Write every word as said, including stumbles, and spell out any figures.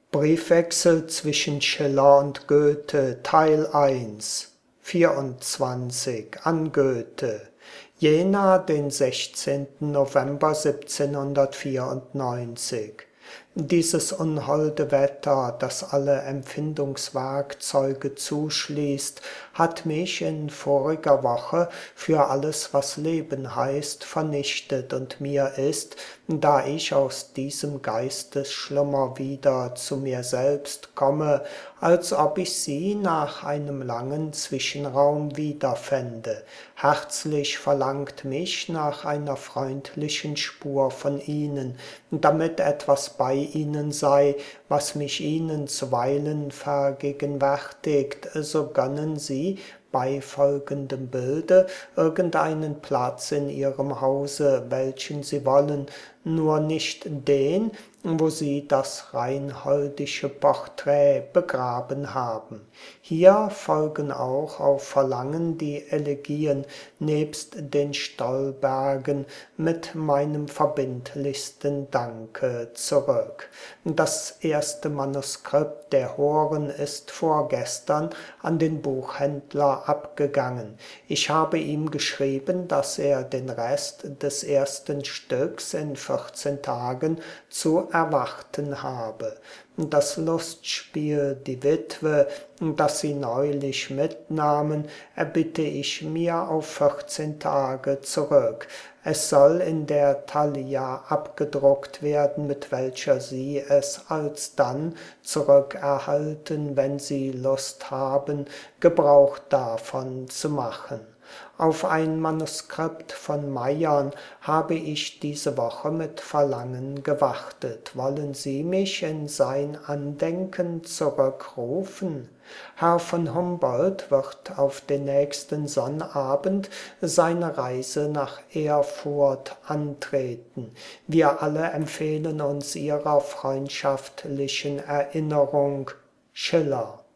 Briefwechsel zwischen Schiller und Goethe, Teil eins, vierundzwanzig, an Goethe. Jena, den sechzehnten November siebzehnhundertvierundneunzig. Dieses unholde Wetter, das alle Empfindungswerkzeuge zuschließt, hat mich in voriger Woche für alles, was Leben heißt, vernichtet, und mir ist, da ich aus diesem Geistesschlummer wieder zu mir selbst komme, als ob ich sie nach einem langen Zwischenraum wiederfände. Herzlich verlangt mich nach einer freundlichen Spur von ihnen, damit etwas bei ihnen sei, was mich ihnen zuweilen vergegenwärtigt, so gönnen sie bei folgendem Bilde irgendeinen Platz in ihrem Hause, welchen sie wollen, nur nicht den, wo sie das reinholdische Porträt begraben haben. Hier folgen auch auf Verlangen die Elegien nebst den Stollbergen mit meinem verbindlichsten Danke zurück. Das erste Manuskript der Horen ist vorgestern an den Buchhändler abgegangen. Ich habe ihm geschrieben, dass er den Rest des ersten Stücks in vierzehn Tagen zu erwarten habe. Das Lustspiel Die Witwe, das sie neulich mitnahmen, erbitte ich mir auf vierzehn Tage zurück. Es soll in der Thalia abgedruckt werden, mit welcher Sie es alsdann zurückerhalten, wenn Sie Lust haben, Gebrauch davon zu machen. Auf ein Manuskript von Meiern habe ich diese Woche mit Verlangen gewartet. Wollen Sie mich in sein Andenken zurückrufen? Herr von Humboldt wird auf den nächsten Sonnabend seine Reise nach Erfurt antreten. Wir alle empfehlen uns ihrer freundschaftlichen Erinnerung. Schiller.